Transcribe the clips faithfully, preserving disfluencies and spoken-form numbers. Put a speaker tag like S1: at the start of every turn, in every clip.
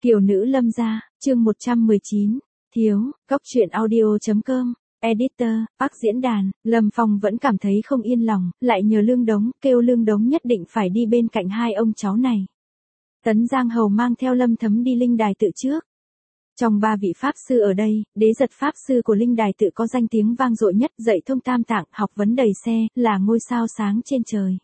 S1: Kiều nữ Lâm gia, chương một trăm mười chín, thiếu, góc truyện audio chấm com, editor, Park diễn đàn, Lâm Phong vẫn cảm thấy không yên lòng, lại nhờ Lương Đống, kêu Lương Đống nhất định phải đi bên cạnh hai ông cháu này. Tấn Giang Hầu mang theo Lâm Thấm đi linh đài tự trước. Trong ba vị pháp sư ở đây, Đế Giật pháp sư của linh đài tự có danh tiếng vang dội nhất, dạy thông tam tạng, học vấn đầy xe, là ngôi sao sáng trên trời.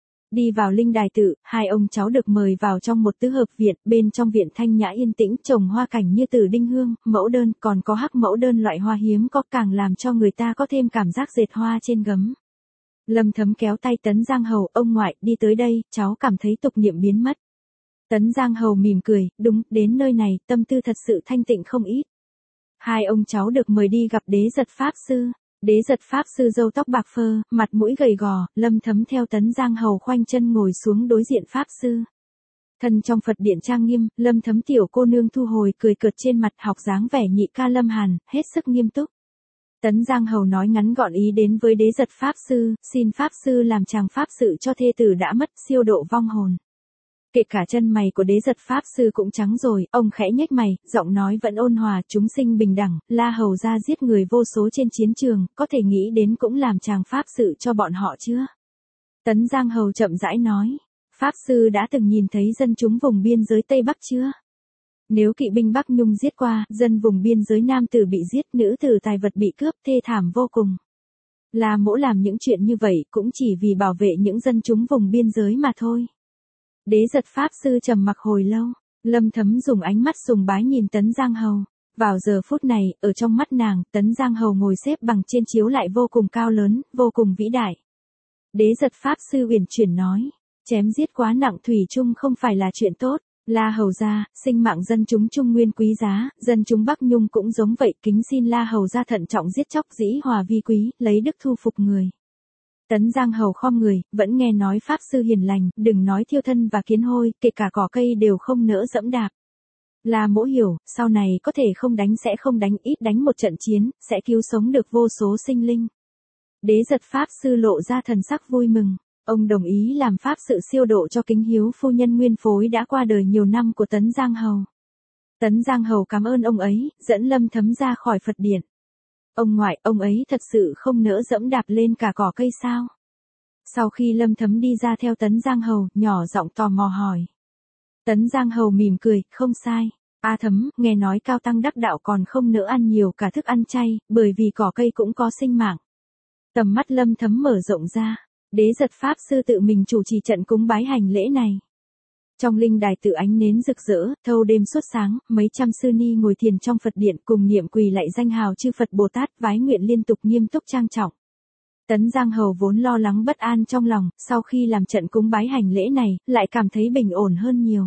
S1: Đi vào linh đài tự, hai ông cháu được mời vào trong một tứ hợp viện, bên trong viện thanh nhã yên tĩnh, trồng hoa cảnh như tử đinh hương, mẫu đơn, còn có hắc mẫu đơn loại hoa hiếm có, càng làm cho người ta có thêm cảm giác dệt hoa trên gấm. Lâm Thấm kéo tay Tấn Giang Hầu, ông ngoại, đi tới đây, cháu cảm thấy tục niệm biến mất. Tấn Giang Hầu mỉm cười, đúng, đến nơi này, tâm tư thật sự thanh tịnh không ít. Hai ông cháu được mời đi gặp Đế Giật pháp sư. Đế Giật pháp sư râu tóc bạc phơ, mặt mũi gầy gò, Lâm Thấm theo Tấn Giang Hầu khoanh chân ngồi xuống đối diện pháp sư. Thân trong Phật điện trang nghiêm, Lâm Thấm tiểu cô nương thu hồi cười cợt trên mặt, học dáng vẻ nhị ca Lâm Hàn, hết sức nghiêm túc. Tấn Giang Hầu nói ngắn gọn ý đến với Đế Giật pháp sư, xin pháp sư làm chàng pháp sự cho thê tử đã mất, siêu độ vong hồn. Kể cả chân mày của Đế Giật pháp sư cũng trắng rồi, ông khẽ nhếch mày, giọng nói vẫn ôn hòa, chúng sinh bình đẳng, La Hầu gia giết người vô số trên chiến trường, có thể nghĩ đến cũng làm chàng pháp sự cho bọn họ chưa? Tấn Giang Hầu chậm rãi nói, pháp sư đã từng nhìn thấy dân chúng vùng biên giới Tây Bắc chưa? Nếu kỵ binh Bắc Nhung giết qua, dân vùng biên giới nam tử bị giết, nữ tử tài vật bị cướp, thê thảm vô cùng. La Mỗ làm những chuyện như vậy cũng chỉ vì bảo vệ những dân chúng vùng biên giới mà thôi. Đế Giật pháp sư trầm mặc hồi lâu, Lâm Thấm dùng ánh mắt sùng bái nhìn Tấn Giang Hầu. Vào giờ phút này, ở trong mắt nàng, Tấn Giang Hầu ngồi xếp bằng trên chiếu lại vô cùng cao lớn, vô cùng vĩ đại. Đế Giật pháp sư uyển chuyển nói, chém giết quá nặng thủy chung không phải là chuyện tốt. La Hầu gia, sinh mạng dân chúng Trung Nguyên quý giá, dân chúng Bắc Nhung cũng giống vậy, kính xin La Hầu gia thận trọng giết chóc, dĩ hòa vi quý, lấy đức thu phục người. Tấn Giang Hầu khom người, vẫn nghe nói pháp sư hiền lành, đừng nói thiêu thân và kiến hôi, kể cả cỏ cây đều không nỡ dẫm đạp. La Mỗ hiểu, sau này có thể không đánh sẽ không đánh, ít đánh một trận chiến, sẽ cứu sống được vô số sinh linh. Đế Giật pháp sư lộ ra thần sắc vui mừng, ông đồng ý làm pháp sự siêu độ cho kính hiếu phu nhân nguyên phối đã qua đời nhiều năm của Tấn Giang Hầu. Tấn Giang Hầu cảm ơn ông ấy, dẫn Lâm Thấm ra khỏi Phật điện. Ông ngoại, ông ấy thật sự không nỡ dẫm đạp lên cả cỏ cây sao? Sau khi Lâm Thấm đi ra theo Tấn Giang Hầu, nhỏ giọng tò mò hỏi. Tấn Giang Hầu mỉm cười, không sai. A Thấm, nghe nói cao tăng đắc đạo còn không nỡ ăn nhiều cả thức ăn chay, bởi vì cỏ cây cũng có sinh mạng. Tầm mắt Lâm Thấm mở rộng ra, Đế Giật pháp sư tự mình chủ trì trận cúng bái hành lễ này. Trong linh đài tự ánh nến rực rỡ, thâu đêm suốt sáng, mấy trăm sư ni ngồi thiền trong Phật điện cùng niệm quỳ lạy danh hào chư Phật Bồ Tát, vái nguyện liên tục nghiêm túc trang trọng. Tấn Giang Hầu vốn lo lắng bất an trong lòng, sau khi làm trận cúng bái hành lễ này, lại cảm thấy bình ổn hơn nhiều.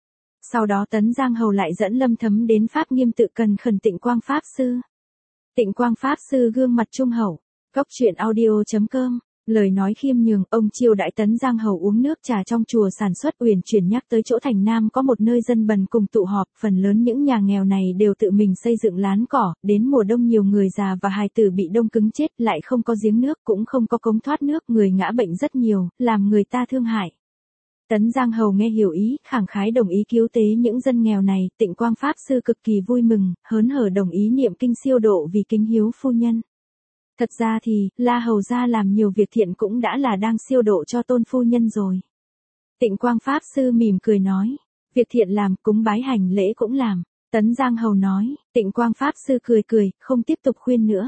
S1: Sau đó Tấn Giang Hầu lại dẫn Lâm Thấm đến Pháp Nghiêm tự cần khẩn Tịnh Quang pháp sư. Tịnh Quang pháp sư gương mặt trung hậu, góc truyện audio chấm com. Lời nói khiêm nhường, ông chiêu đãi Tấn Giang Hầu uống nước trà trong chùa sản xuất, uyển chuyển nhắc tới chỗ thành Nam có một nơi dân bần cùng tụ họp, phần lớn những nhà nghèo này đều tự mình xây dựng lán cỏ, đến mùa đông nhiều người già và hài tử bị đông cứng chết, lại không có giếng nước, cũng không có cống thoát nước, người ngã bệnh rất nhiều, làm người ta thương hại. Tấn Giang Hầu nghe hiểu ý, khẳng khái đồng ý cứu tế những dân nghèo này, Tịnh Quang pháp sư cực kỳ vui mừng, hớn hở đồng ý niệm kinh siêu độ vì kính hiếu phu nhân. Thật ra thì, La Hầu gia làm nhiều việc thiện cũng đã là đang siêu độ cho tôn phu nhân rồi. Tịnh Quang pháp sư mỉm cười nói, việc thiện làm, cúng bái hành lễ cũng làm. Tấn Giang Hầu nói, Tịnh Quang pháp sư cười cười, không tiếp tục khuyên nữa.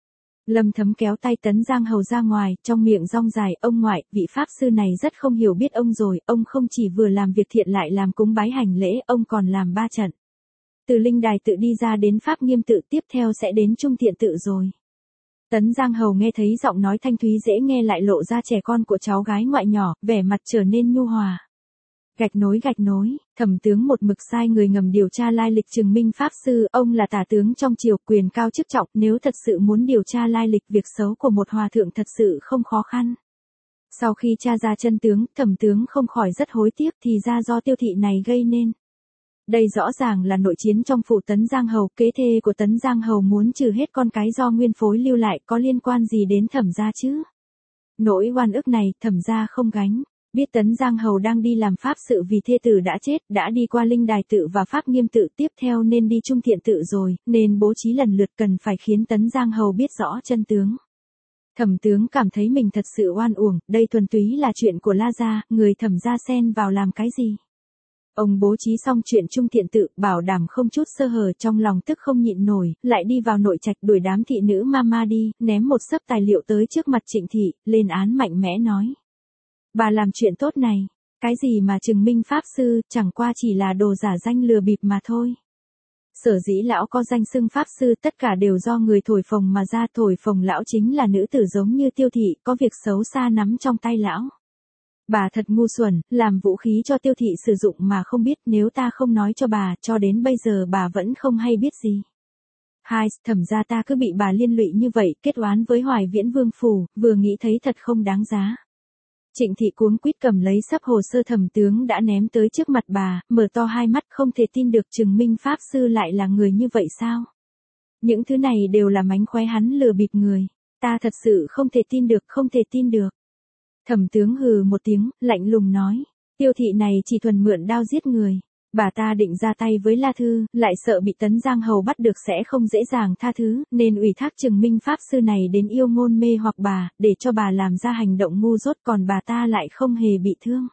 S1: Lâm Thấm kéo tay Tấn Giang Hầu ra ngoài, trong miệng rong dài, ông ngoại, vị pháp sư này rất không hiểu biết ông rồi, ông không chỉ vừa làm việc thiện lại làm cúng bái hành lễ, ông còn làm ba trận. Từ linh đài tự đi ra đến Pháp Nghiêm tự, tiếp theo sẽ đến Trung Thiện tự rồi. Tấn Giang Hầu nghe thấy giọng nói thanh thúy dễ nghe lại lộ ra trẻ con của cháu gái ngoại nhỏ, vẻ mặt trở nên nhu hòa. Gạch nối gạch nối, Thẩm tướng một mực sai người ngầm điều tra lai lịch Trừng Minh pháp sư, ông là tả tướng trong triều, quyền cao chức trọng, nếu thật sự muốn điều tra lai lịch việc xấu của một hòa thượng thật sự không khó khăn. Sau khi tra ra chân tướng, Thẩm tướng không khỏi rất hối tiếc, thì ra do Tiêu thị này gây nên. Đây rõ ràng là nội chiến trong phủ Tấn Giang Hầu, kế thê của Tấn Giang Hầu muốn trừ hết con cái do nguyên phối lưu lại, có liên quan gì đến Thẩm gia chứ? Nỗi oan ức này, Thẩm gia không gánh. Biết Tấn Giang Hầu đang đi làm pháp sự vì thê tử đã chết, đã đi qua Linh Đài tự và Pháp Nghiêm tự, tiếp theo nên đi Trung Thiện tự rồi, nên bố trí lần lượt cần phải khiến Tấn Giang Hầu biết rõ chân tướng. Thẩm tướng cảm thấy mình thật sự oan uổng, đây thuần túy là chuyện của La gia, người Thẩm gia xen vào làm cái gì? Ông bố trí xong chuyện Trung Thiện tự, bảo đảm không chút sơ hở, trong lòng tức không nhịn nổi, lại đi vào nội trạch đuổi đám thị nữ mama đi, ném một xấp tài liệu tới trước mặt Trịnh thị, lên án mạnh mẽ nói. Bà làm chuyện tốt này, cái gì mà Trừng Minh pháp sư, chẳng qua chỉ là đồ giả danh lừa bịp mà thôi. Sở dĩ lão có danh xưng pháp sư tất cả đều do người thổi phồng mà ra, thổi phồng lão chính là nữ tử giống như Tiêu thị, có việc xấu xa nắm trong tay lão. Bà thật ngu xuẩn, làm vũ khí cho Tiêu thị sử dụng mà không biết, nếu ta không nói cho bà, cho đến bây giờ bà vẫn không hay biết gì. Hai, Thẩm gia ta cứ bị bà liên lụy như vậy, kết oán với Hoài Viễn Vương phủ, vừa nghĩ thấy thật không đáng giá. Trịnh thị cuống quýt cầm lấy sắp hồ sơ Thẩm tướng đã ném tới trước mặt bà, mở to hai mắt không thể tin được Trừng Minh pháp sư lại là người như vậy sao? Những thứ này đều là mánh khóe hắn lừa bịp người. Ta thật sự không thể tin được, không thể tin được. Thẩm tướng hừ một tiếng, lạnh lùng nói. Tiêu thị này chỉ thuần mượn đao giết người. Bà ta định ra tay với La Thư, lại sợ bị Tấn Giang Hầu bắt được sẽ không dễ dàng tha thứ, nên ủy thác Trừng Minh pháp sư này đến yêu ngôn mê hoặc bà, để cho bà làm ra hành động ngu dốt, còn bà ta lại không hề bị thương.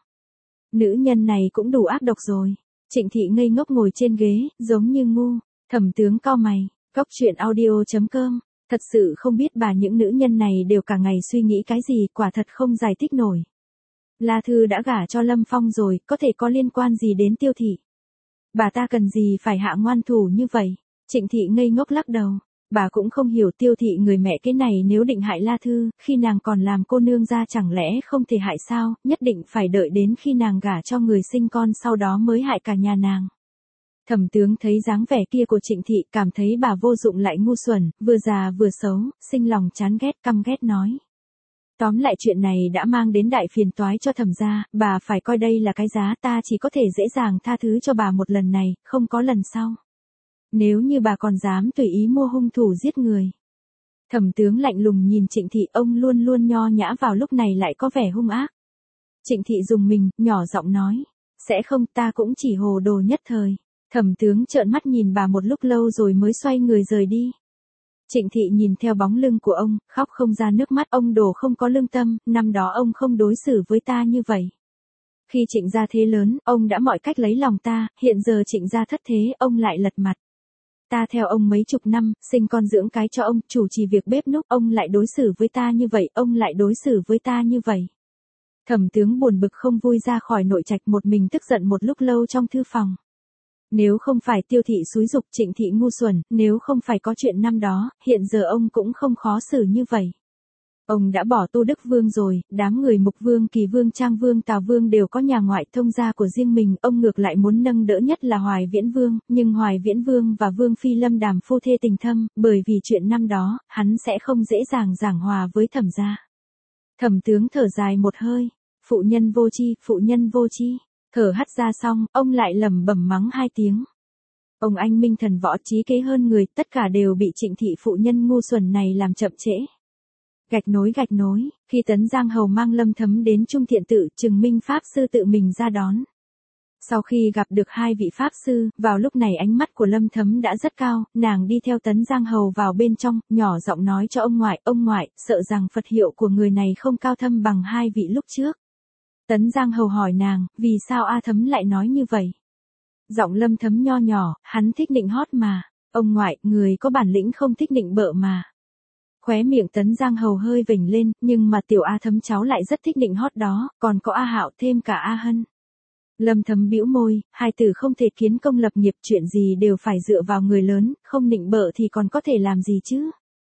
S1: Nữ nhân này cũng đủ ác độc rồi. Trịnh thị ngây ngốc ngồi trên ghế, giống như ngu. Thẩm tướng cau mày, Cóc truyện audio chấm com. Thật sự không biết bà những nữ nhân này đều cả ngày suy nghĩ cái gì, quả thật không giải thích nổi. La Thư đã gả cho Lâm Phong rồi, có thể có liên quan gì đến Tiêu thị? Bà ta cần gì phải hạ ngoan thủ như vậy? Trịnh thị ngây ngốc lắc đầu. Bà cũng không hiểu Tiêu thị người mẹ cái này, nếu định hại La Thư, khi nàng còn làm cô nương ra chẳng lẽ không thể hại sao, nhất định phải đợi đến khi nàng gả cho người sinh con sau đó mới hại cả nhà nàng. Thẩm tướng thấy dáng vẻ kia của Trịnh thị, cảm thấy bà vô dụng lại ngu xuẩn, vừa già vừa xấu, sinh lòng chán ghét, căm ghét nói. Tóm lại chuyện này đã mang đến đại phiền toái cho Thẩm gia, bà phải coi đây là cái giá, ta chỉ có thể dễ dàng tha thứ cho bà một lần này, không có lần sau. Nếu như bà còn dám tùy ý mua hung thủ giết người. Thẩm tướng lạnh lùng nhìn Trịnh thị, ông luôn luôn nho nhã vào lúc này lại có vẻ hung ác. Trịnh thị dùng mình, nhỏ giọng nói. Sẽ không, ta cũng chỉ hồ đồ nhất thời. Thẩm tướng trợn mắt nhìn bà một lúc lâu rồi mới xoay người rời đi. Trịnh thị nhìn theo bóng lưng của ông, khóc không ra nước mắt, ông đồ không có lương tâm, năm đó ông không đối xử với ta như vậy. Khi Trịnh gia thế lớn, ông đã mọi cách lấy lòng ta, hiện giờ Trịnh gia thất thế, ông lại lật mặt. Ta theo ông mấy chục năm, sinh con dưỡng cái cho ông, chủ trì việc bếp núc, ông lại đối xử với ta như vậy, ông lại đối xử với ta như vậy. Thẩm tướng buồn bực không vui ra khỏi nội trạch, một mình tức giận một lúc lâu trong thư phòng. Nếu không phải Tiêu thị xúi giục, Trịnh thị ngu xuẩn, nếu không phải có chuyện năm đó, hiện giờ ông cũng không khó xử như vậy. Ông đã bỏ Tu Đức Vương rồi, đám người Mục Vương, Kỳ Vương, Trang Vương, Tào Vương đều có nhà ngoại thông gia của riêng mình, ông ngược lại muốn nâng đỡ nhất là Hoài Viễn Vương, nhưng Hoài Viễn Vương và Vương Phi Lâm đàm phu thê tình thâm, bởi vì chuyện năm đó, hắn sẽ không dễ dàng giảng hòa với Thẩm gia. Thẩm tướng thở dài một hơi, phụ nhân vô tri, phụ nhân vô tri. Thở hắt ra xong, ông lại lẩm bẩm mắng hai tiếng. Ông anh minh thần võ trí kế hơn người, tất cả đều bị Trịnh thị phụ nhân ngu xuẩn này làm chậm trễ. Gạch nối gạch nối, khi Tấn Giang Hầu mang Lâm Thấm đến Trung Thiện tự, Trừng Minh pháp sư tự mình ra đón. Sau khi gặp được hai vị pháp sư, vào lúc này ánh mắt của Lâm Thấm đã rất cao, nàng đi theo Tấn Giang Hầu vào bên trong, nhỏ giọng nói cho ông ngoại, ông ngoại, sợ rằng Phật hiệu của người này không cao thâm bằng hai vị lúc trước. Tấn Giang Hầu hỏi nàng, vì sao A Thấm lại nói như vậy? Giọng Lâm Thấm nho nhỏ, hắn thích nịnh hót mà. Ông ngoại, người có bản lĩnh không thích nịnh bợ mà. Khóe miệng Tấn Giang Hầu hơi vểnh lên, nhưng mà tiểu A Thấm cháu lại rất thích nịnh hót đó, còn có A Hạo thêm cả A Hân. Lâm Thấm bĩu môi, hai tử không thể kiến công lập nghiệp, chuyện gì đều phải dựa vào người lớn, không nịnh bợ thì còn có thể làm gì chứ?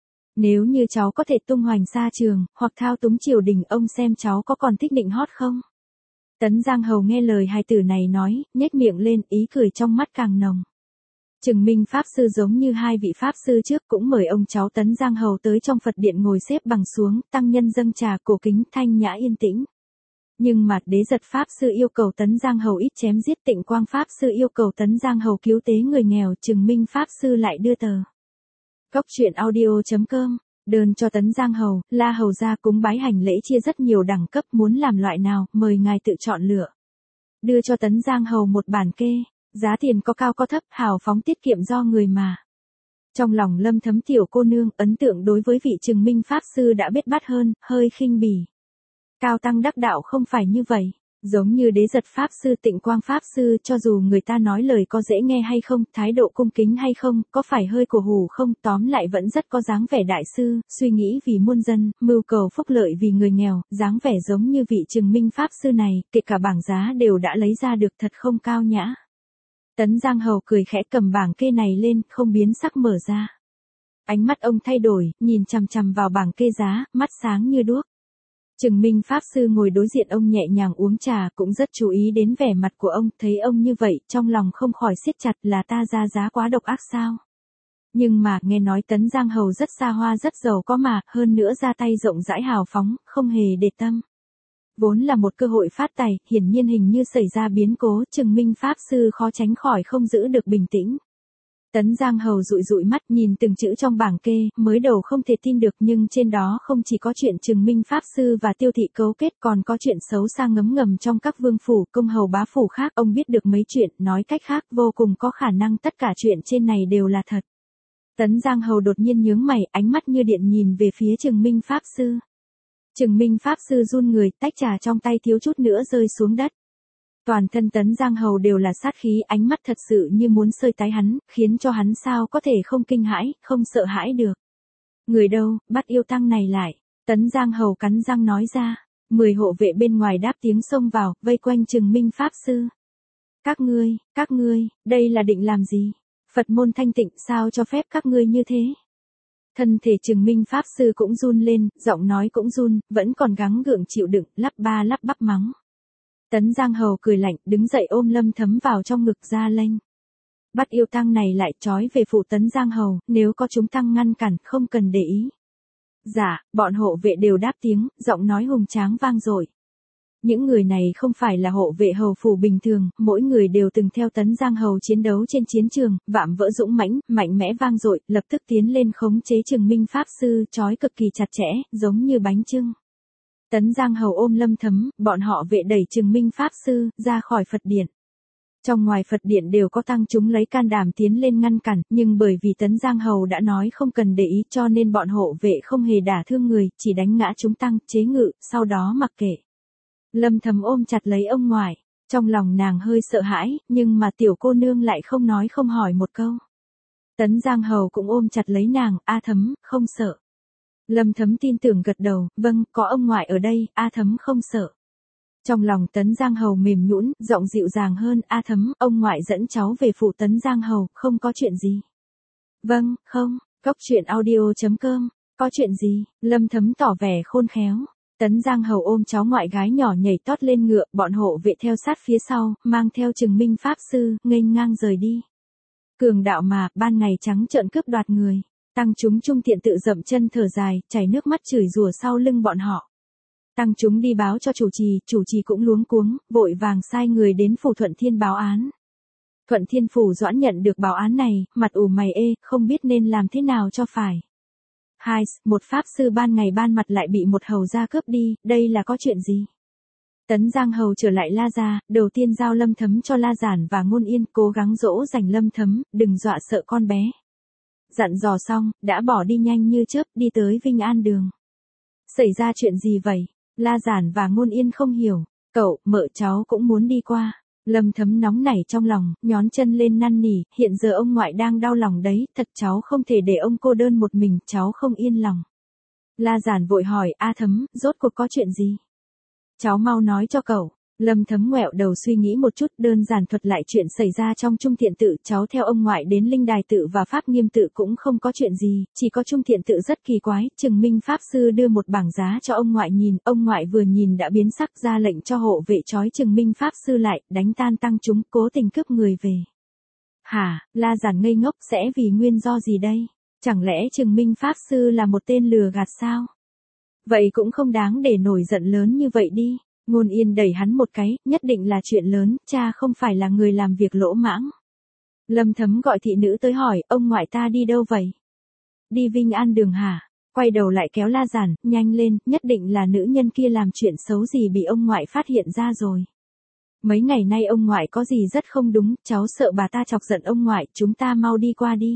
S1: Nếu như cháu có thể tung hoành xa trường, hoặc thao túng triều đình, ông xem cháu có còn thích nịnh hót không? Tấn Giang Hầu nghe lời hai tử này nói, nhếch miệng lên, ý cười trong mắt càng nồng. Trừng Minh pháp sư giống như hai vị pháp sư trước cũng mời ông cháu Tấn Giang Hầu tới trong Phật điện ngồi xếp bằng xuống, tăng nhân dâng trà, cổ kính, thanh nhã yên tĩnh. Nhưng mà Đế Giật pháp sư yêu cầu Tấn Giang Hầu ít chém giết, Tịnh Quang pháp sư yêu cầu Tấn Giang Hầu cứu tế người nghèo, Trừng Minh pháp sư lại đưa tờ. Cóc truyện audio chấm com Đơn cho Tấn Giang Hầu, La Hầu ra cúng bái hành lễ chia rất nhiều đẳng cấp, muốn làm loại nào, mời ngài tự chọn lựa. Đưa cho Tấn Giang Hầu một bản kê, giá tiền có cao có thấp, hào phóng tiết kiệm do người mà. Trong lòng Lâm Thấm tiểu cô nương, ấn tượng đối với vị Trừng Minh Pháp Sư đã biết bát hơn, hơi khinh bỉ. Cao tăng đắc đạo không phải như vậy. Giống như Đế Giật Pháp Sư, Tịnh Quang Pháp Sư, cho dù người ta nói lời có dễ nghe hay không, thái độ cung kính hay không, có phải hơi cổ hủ không, tóm lại vẫn rất có dáng vẻ đại sư, suy nghĩ vì muôn dân, mưu cầu phúc lợi vì người nghèo, dáng vẻ giống như vị Trừng Minh Pháp Sư này, kể cả bảng giá đều đã lấy ra được, thật không cao nhã. Tấn Giang Hầu cười khẽ cầm bảng kê này lên, không biến sắc mở ra. Ánh mắt ông thay đổi, nhìn chằm chằm vào bảng kê giá, mắt sáng như đuốc. Trừng Minh Pháp Sư ngồi đối diện ông nhẹ nhàng uống trà, cũng rất chú ý đến vẻ mặt của ông, thấy ông như vậy, trong lòng không khỏi siết chặt, là ta ra giá quá độc ác sao. Nhưng mà, nghe nói Tấn Giang Hầu rất xa hoa rất giàu có mà, hơn nữa ra tay rộng rãi hào phóng, không hề để tâm. Vốn là một cơ hội phát tài, hiển nhiên hình như xảy ra biến cố, Trừng Minh Pháp Sư khó tránh khỏi không giữ được bình tĩnh. Tấn Giang Hầu dụi dụi mắt nhìn từng chữ trong bảng kê, mới đầu không thể tin được, nhưng trên đó không chỉ có chuyện Trừng Minh Pháp Sư và Tiêu Thị cấu kết, còn có chuyện xấu xa ngấm ngầm trong các vương phủ, công hầu bá phủ khác. Ông biết được mấy chuyện, nói cách khác, vô cùng có khả năng tất cả chuyện trên này đều là thật. Tấn Giang Hầu đột nhiên nhướng mày, ánh mắt như điện nhìn về phía Trừng Minh Pháp Sư. Trừng Minh Pháp Sư run người, tách trà trong tay thiếu chút nữa rơi xuống đất. Toàn thân Tấn Giang Hầu đều là sát khí, ánh mắt thật sự như muốn sơi tái hắn, khiến cho hắn sao có thể không kinh hãi, không sợ hãi được. Người đâu, bắt yêu tăng này lại. Tấn Giang Hầu cắn răng nói ra. Mười hộ vệ bên ngoài đáp tiếng xông vào, vây quanh Trừng Minh Pháp Sư. Các ngươi, các ngươi, đây là định làm gì? Phật môn thanh tịnh sao cho phép các ngươi như thế? Thân thể Trừng Minh Pháp Sư cũng run lên, giọng nói cũng run, vẫn còn gắng gượng chịu đựng, lắp ba lắp bắp mắng. Tấn Giang Hầu cười lạnh, đứng dậy ôm Lâm Thấm vào trong ngực ra lệnh. Bắt yêu tăng này lại trói về phủ Tấn Giang Hầu, nếu có chúng tăng ngăn cản, không cần để ý. Dạ, bọn hộ vệ đều đáp tiếng, giọng nói hùng tráng vang dội. Những người này không phải là hộ vệ hầu phủ bình thường, mỗi người đều từng theo Tấn Giang Hầu chiến đấu trên chiến trường, vạm vỡ dũng mãnh, mạnh mẽ vang dội, lập tức tiến lên khống chế Trừng Minh Pháp Sư, trói cực kỳ chặt chẽ, giống như bánh chưng. Tấn Giang Hầu ôm Lâm Thấm, bọn họ vệ đẩy Trừng Minh Pháp Sư ra khỏi Phật điện. Trong ngoài Phật điện đều có tăng chúng lấy can đảm tiến lên ngăn cản, nhưng bởi vì Tấn Giang Hầu đã nói không cần để ý, cho nên bọn hộ vệ không hề đả thương người, chỉ đánh ngã chúng tăng, chế ngự, sau đó mặc kệ. Lâm Thấm ôm chặt lấy ông ngoại, trong lòng nàng hơi sợ hãi, nhưng mà tiểu cô nương lại không nói không hỏi một câu. Tấn Giang Hầu cũng ôm chặt lấy nàng, A Thấm, không sợ. Lâm Thấm tin tưởng gật đầu, vâng, có ông ngoại ở đây, A Thấm không sợ. Trong lòng Tấn Giang Hầu mềm nhũn, giọng dịu dàng hơn, A Thấm, ông ngoại dẫn cháu về phủ Tấn Giang Hầu, không có chuyện gì. Vâng, không, cốc truyện audio chấm com, có chuyện gì, Lâm Thấm tỏ vẻ khôn khéo. Tấn Giang Hầu ôm cháu ngoại gái nhỏ nhảy tót lên ngựa, bọn hộ vệ theo sát phía sau, mang theo Trừng Minh Pháp Sư, nghênh ngang rời đi. Cường đạo mà, ban ngày trắng trợn cướp đoạt người. Tăng chúng trung tiện tự dậm chân thở dài, chảy nước mắt chửi rủa sau lưng bọn họ. Tăng chúng đi báo cho chủ trì, chủ trì cũng luống cuống, vội vàng sai người đến phủ Thuận Thiên báo án. Thuận Thiên phủ Doãn nhận được báo án này, mặt ủ mày ê, không biết nên làm thế nào cho phải. Hai, một pháp sư ban ngày ban mặt lại bị một hầu gia cướp đi, đây là có chuyện gì? Tấn Giang Hầu trở lại La gia, đầu tiên giao Lâm Thấm cho La Giản và Ngôn Yên, cố gắng dỗ dành Lâm Thấm, đừng dọa sợ con bé. Dặn dò xong, đã bỏ đi nhanh như chớp, đi tới Vinh An đường. Xảy ra chuyện gì vậy? La Giản và Ngôn Yên không hiểu. Cậu, mợ cháu cũng muốn đi qua. Lâm Thấm nóng nảy trong lòng, nhón chân lên năn nỉ, hiện giờ ông ngoại đang đau lòng đấy, thật cháu không thể để ông cô đơn một mình, cháu không yên lòng. La Giản vội hỏi, A Thấm, rốt cuộc có chuyện gì? Cháu mau nói cho cậu. Lâm Thấm ngoẹo đầu suy nghĩ một chút, đơn giản thuật lại chuyện xảy ra trong Trung Thiện Tự, cháu theo ông ngoại đến Linh Đài Tự và Pháp Nghiêm Tự cũng không có chuyện gì, chỉ có Trung Thiện Tự rất kỳ quái, Trừng Minh Pháp Sư đưa một bảng giá cho ông ngoại nhìn, ông ngoại vừa nhìn đã biến sắc, ra lệnh cho hộ vệ trói Trừng Minh Pháp Sư lại, đánh tan tăng chúng, cố tình cướp người về. Hả, La Giản ngây ngốc, sẽ vì nguyên do gì đây? Chẳng lẽ Trừng Minh Pháp Sư là một tên lừa gạt sao? Vậy cũng không đáng để nổi giận lớn như vậy đi. Ngôn Yên đẩy hắn một cái, nhất định là chuyện lớn, cha không phải là người làm việc lỗ mãng. Lâm Thấm gọi thị nữ tới hỏi, ông ngoại ta đi đâu vậy? Đi Vinh An đường hả? Quay đầu lại kéo La Giản, nhanh lên, nhất định là nữ nhân kia làm chuyện xấu gì bị ông ngoại phát hiện ra rồi. Mấy ngày nay ông ngoại có gì rất không đúng, cháu sợ bà ta chọc giận ông ngoại, chúng ta mau đi qua đi.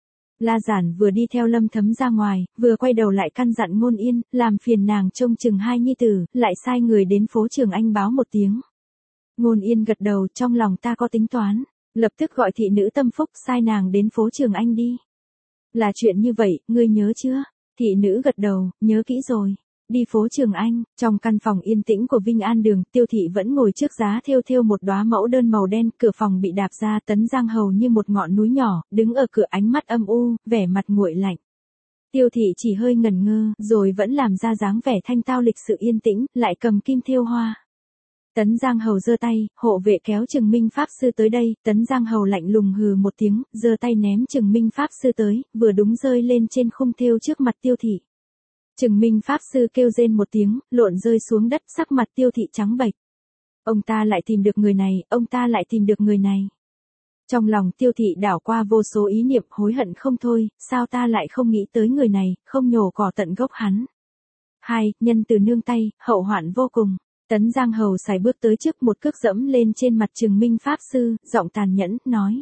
S1: La Giản vừa đi theo Lâm Thấm ra ngoài, vừa quay đầu lại căn dặn Ngôn Yên, làm phiền nàng trông chừng hai nhi tử, lại sai người đến phố Trường Anh báo một tiếng. Ngôn Yên gật đầu, trong lòng ta có tính toán, lập tức gọi thị nữ Tâm Phúc sai nàng đến phố Trường Anh đi. Là chuyện như vậy, ngươi nhớ chưa? Thị nữ gật đầu, nhớ kỹ rồi. Đi phố Trường Anh, trong căn phòng yên tĩnh của Vinh An Đường, Tiêu Thị vẫn ngồi trước giá thêu thêu một đóa mẫu đơn màu đen, cửa phòng bị đạp ra, Tấn Giang hầu như một ngọn núi nhỏ, đứng ở cửa ánh mắt âm u, vẻ mặt nguội lạnh. Tiêu Thị chỉ hơi ngẩn ngơ, rồi vẫn làm ra dáng vẻ thanh tao lịch sự yên tĩnh, lại cầm kim thêu hoa. Tấn Giang hầu giơ tay, hộ vệ kéo Trừng Minh pháp sư tới đây, Tấn Giang hầu lạnh lùng hừ một tiếng, giơ tay ném Trừng Minh pháp sư tới, vừa đúng rơi lên trên khung thêu trước mặt Tiêu Thị. Trừng Minh pháp sư kêu rên một tiếng, lộn rơi xuống đất, sắc mặt Tiêu Thị trắng bệch. Ông ta lại tìm được người này, ông ta lại tìm được người này. Trong lòng Tiêu Thị đảo qua vô số ý niệm, hối hận không thôi, sao ta lại không nghĩ tới người này, không nhổ cỏ tận gốc hắn. Hai, nhân từ nương tay, hậu hoạn vô cùng. Tấn Giang hầu sải bước tới trước, một cước dẫm lên trên mặt Trừng Minh pháp sư, giọng tàn nhẫn, nói.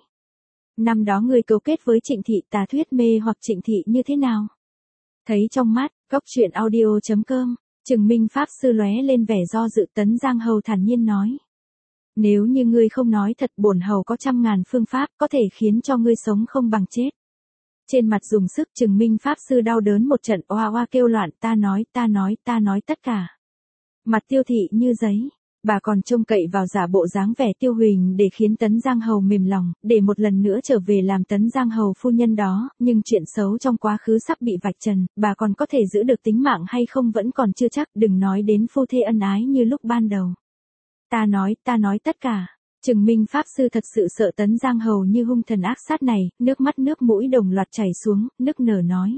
S1: Năm đó ngươi cấu kết với Trịnh Thị, tà thuyết mê hoặc Trịnh Thị như thế nào? Thấy trong mắt, Cốc truyện audio chấm com, Trừng Minh pháp sư lóe lên vẻ do dự. Tấn Giang hầu thản nhiên nói. Nếu như ngươi không nói thật, bổn hầu có trăm ngàn phương pháp, có thể khiến cho ngươi sống không bằng chết. Trên mặt dùng sức, Trừng Minh pháp sư đau đớn một trận, oa oa kêu loạn, ta nói, ta nói, ta nói tất cả. Mặt Tiêu Thị như giấy, bà còn trông cậy vào giả bộ dáng vẻ Tiêu Huỳnh để khiến Tấn Giang hầu mềm lòng, để một lần nữa trở về làm Tấn Giang hầu phu nhân đó, nhưng chuyện xấu trong quá khứ sắp bị vạch trần, bà còn có thể giữ được tính mạng hay không vẫn còn chưa chắc, đừng nói đến phu thê ân ái như lúc ban đầu. Ta nói, ta nói tất cả. Trừng Minh pháp sư thật sự sợ Tấn Giang hầu như hung thần ác sát này, nước mắt nước mũi đồng loạt chảy xuống, nức nở nói.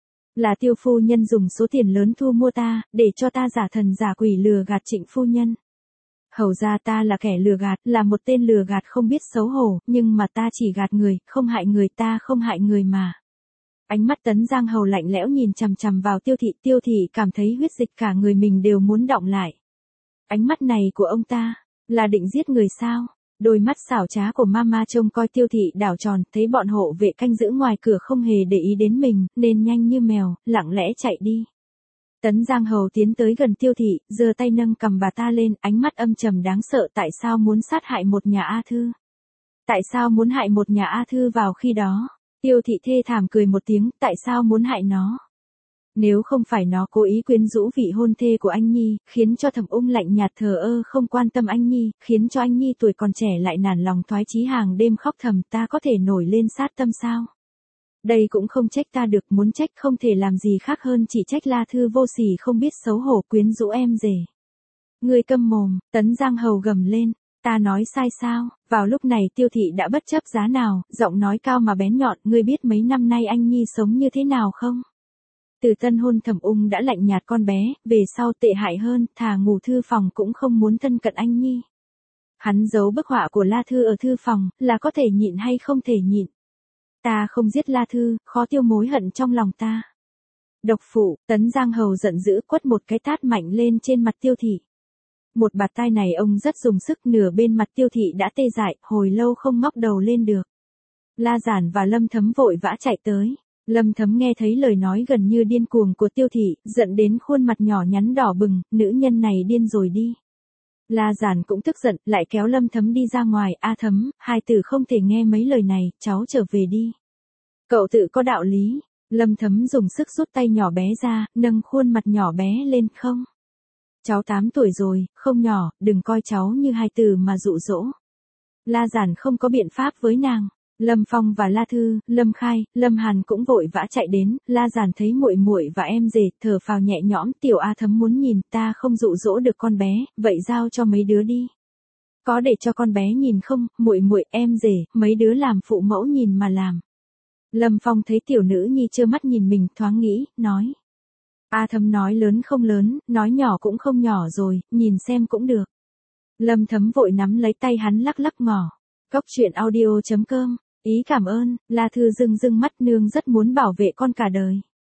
S1: Là Tiêu phu nhân dùng số tiền lớn thu mua ta, để cho ta giả thần giả quỷ lừa gạt Trịnh phu nhân. Hầu ra ta là kẻ lừa gạt, là một tên lừa gạt không biết xấu hổ, nhưng mà ta chỉ gạt người, không hại người, ta không hại người mà. Ánh mắt Tấn Giang hầu lạnh lẽo nhìn chằm chằm vào Tiêu Thị, Tiêu Thị cảm thấy huyết dịch cả người mình đều muốn đọng lại. Ánh mắt này của ông ta, là định giết người sao? Đôi mắt xảo trá của Mama trông coi Tiêu Thị đảo tròn, thấy bọn hộ vệ canh giữ ngoài cửa không hề để ý đến mình, nên nhanh như mèo, lặng lẽ chạy đi. Tấn Giang hầu tiến tới gần Tiêu Thị, giơ tay nâng cầm bà ta lên, ánh mắt âm trầm đáng sợ. Tại sao muốn sát hại một nhà A Thư? Tại sao muốn hại một nhà A Thư vào khi đó? Tiêu Thị thê thảm cười một tiếng, tại sao muốn hại nó? Nếu không phải nó cố ý quyến rũ vị hôn thê của anh Nhi, khiến cho Thẩm Ung lạnh nhạt thờ ơ không quan tâm anh Nhi, khiến cho anh Nhi tuổi còn trẻ lại nản lòng thoái chí hàng đêm khóc thầm, ta có thể nổi lên sát tâm sao? Đây cũng không trách ta được, muốn trách không thể làm gì khác hơn chỉ trách La Thư vô sỉ không biết xấu hổ quyến rũ em rể. Ngươi câm mồm, Tấn Giang hầu gầm lên, ta nói sai sao? Vào lúc này Tiêu Thị đã bất chấp giá nào, giọng nói cao mà bén nhọn, ngươi biết mấy năm nay anh Nhi sống như thế nào không? Từ tân hôn Thẩm Ung đã lạnh nhạt con bé, về sau tệ hại hơn, thà ngủ thư phòng cũng không muốn thân cận anh Nhi. Hắn giấu bức họa của La Thư ở thư phòng, là có thể nhịn hay không thể nhịn. Ta không giết La Thư, khó tiêu mối hận trong lòng ta. Độc phụ, Tấn Giang hầu giận dữ quất một cái tát mạnh lên trên mặt Tiêu Thị. Một bạt tai này ông rất dùng sức, nửa bên mặt Tiêu Thị đã tê dại, hồi lâu không ngóc đầu lên được. La Giản và Lâm Thấm vội vã chạy tới. Lâm Thấm nghe thấy lời nói gần như điên cuồng của Tiêu Thị, giận đến khuôn mặt nhỏ nhắn đỏ bừng, nữ nhân này điên rồi đi. La Giản cũng tức giận, lại kéo Lâm Thấm đi ra ngoài, A Thấm, hai tử không thể nghe mấy lời này, cháu trở về đi. Cậu tự có đạo lý. Lâm Thấm dùng sức rút tay nhỏ bé ra, nâng khuôn mặt nhỏ bé lên, không. Cháu tám tuổi rồi, không nhỏ, đừng coi cháu như hai tử mà dụ dỗ. La Giản không có biện pháp với nàng. Lâm Phong và La Thư, Lâm Khai, Lâm Hàn cũng vội vã chạy đến, La Giản thấy muội muội và em rể, thở phào nhẹ nhõm, tiểu A Thấm muốn nhìn, ta không dụ dỗ được con bé, vậy giao cho mấy đứa đi. Có để cho con bé nhìn không, muội muội, em rể, mấy đứa làm phụ mẫu nhìn mà làm. Lâm Phong thấy tiểu nữ nhi trơ mắt nhìn mình, thoáng nghĩ, nói. A Thấm nói lớn không lớn, nói nhỏ cũng không nhỏ rồi, nhìn xem cũng được. Lâm Thấm vội nắm lấy tay hắn lắc lắc ngỏ. Cốc truyện audio chấm com, ý cảm ơn, La Thư rưng rưng mắt, nương rất muốn bảo vệ con cả đời.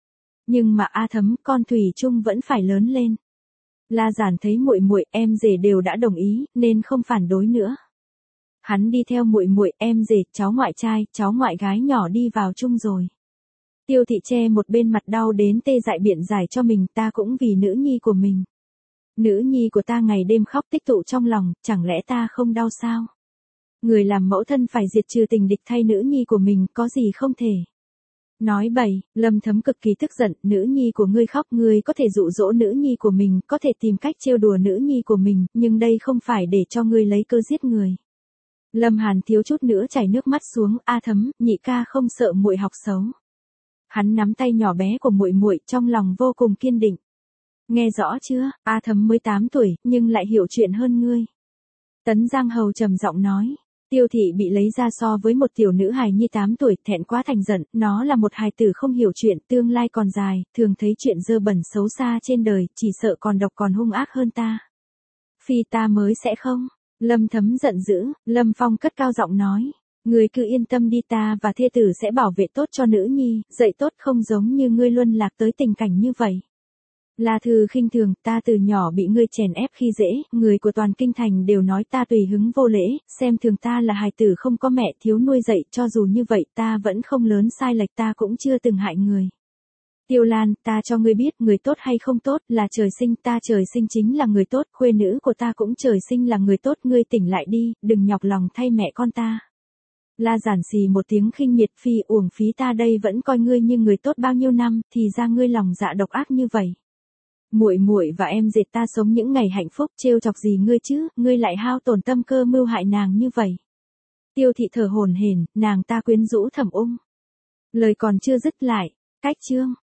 S1: Nhưng mà A Thấm, con thủy chung vẫn phải lớn lên. La Giản thấy muội muội, em rể đều đã đồng ý, nên không phản đối nữa. Hắn đi theo muội muội, em rể, cháu ngoại trai, cháu ngoại gái nhỏ đi vào chung rồi. Tiêu Thị che một bên mặt đau đến tê dại biện giải cho mình, ta cũng vì nữ nhi của mình. Nữ nhi của ta ngày đêm khóc tích tụ trong lòng, chẳng lẽ ta không đau sao? Người làm mẫu thân phải diệt trừ tình địch thay nữ nhi của mình, có gì không thể. Nói bậy, Lâm Thấm cực kỳ tức giận, nữ nhi của ngươi khóc, ngươi có thể dụ dỗ nữ nhi của mình, có thể tìm cách trêu đùa nữ nhi của mình, nhưng đây không phải để cho ngươi lấy cơ giết người. Lâm Hàn thiếu chút nữa chảy nước mắt xuống, A Thấm, nhị ca không sợ muội học xấu. Hắn nắm tay nhỏ bé của muội muội, trong lòng vô cùng kiên định. Nghe rõ chưa, A Thấm mới tám tuổi, nhưng lại hiểu chuyện hơn ngươi. Tấn Giang Hầu trầm giọng nói. Tiêu Thị bị lấy ra so với một tiểu nữ hài nhi tám tuổi, thẹn quá thành giận, nó là một hài tử không hiểu chuyện, tương lai còn dài, thường thấy chuyện dơ bẩn xấu xa trên đời, chỉ sợ còn độc còn hung ác hơn ta. Phi ta mới sẽ không. Lâm Thấm giận dữ, Lâm Phong cất cao giọng nói. Ngươi cứ yên tâm đi, ta và thê tử sẽ bảo vệ tốt cho nữ nhi, dạy tốt không giống như ngươi luân lạc tới tình cảnh như vậy. La Thư khinh thường, ta từ nhỏ bị ngươi chèn ép khi dễ, người của toàn kinh thành đều nói ta tùy hứng vô lễ, xem thường ta là hài tử không có mẹ thiếu nuôi dạy, cho dù như vậy ta vẫn không lớn sai lệch, ta cũng chưa từng hại người. Tiêu Lan, ta cho ngươi biết, người tốt hay không tốt là trời sinh, ta trời sinh chính là người tốt, khuê nữ của ta cũng trời sinh là người tốt, ngươi tỉnh lại đi, đừng nhọc lòng thay mẹ con ta. La Giản xì một tiếng khinh miệt, phi, uổng phí, ta đây vẫn coi ngươi như người tốt bao nhiêu năm, thì ra ngươi lòng dạ độc ác như vậy. Muội muội và em dệt ta sống những ngày hạnh phúc, trêu chọc gì ngươi chứ, ngươi lại hao tổn tâm cơ mưu hại nàng như vậy. Tiêu Thị thở hổn hển, nàng ta quyến rũ Thẩm Ung. Lời còn chưa dứt lại, cách chương.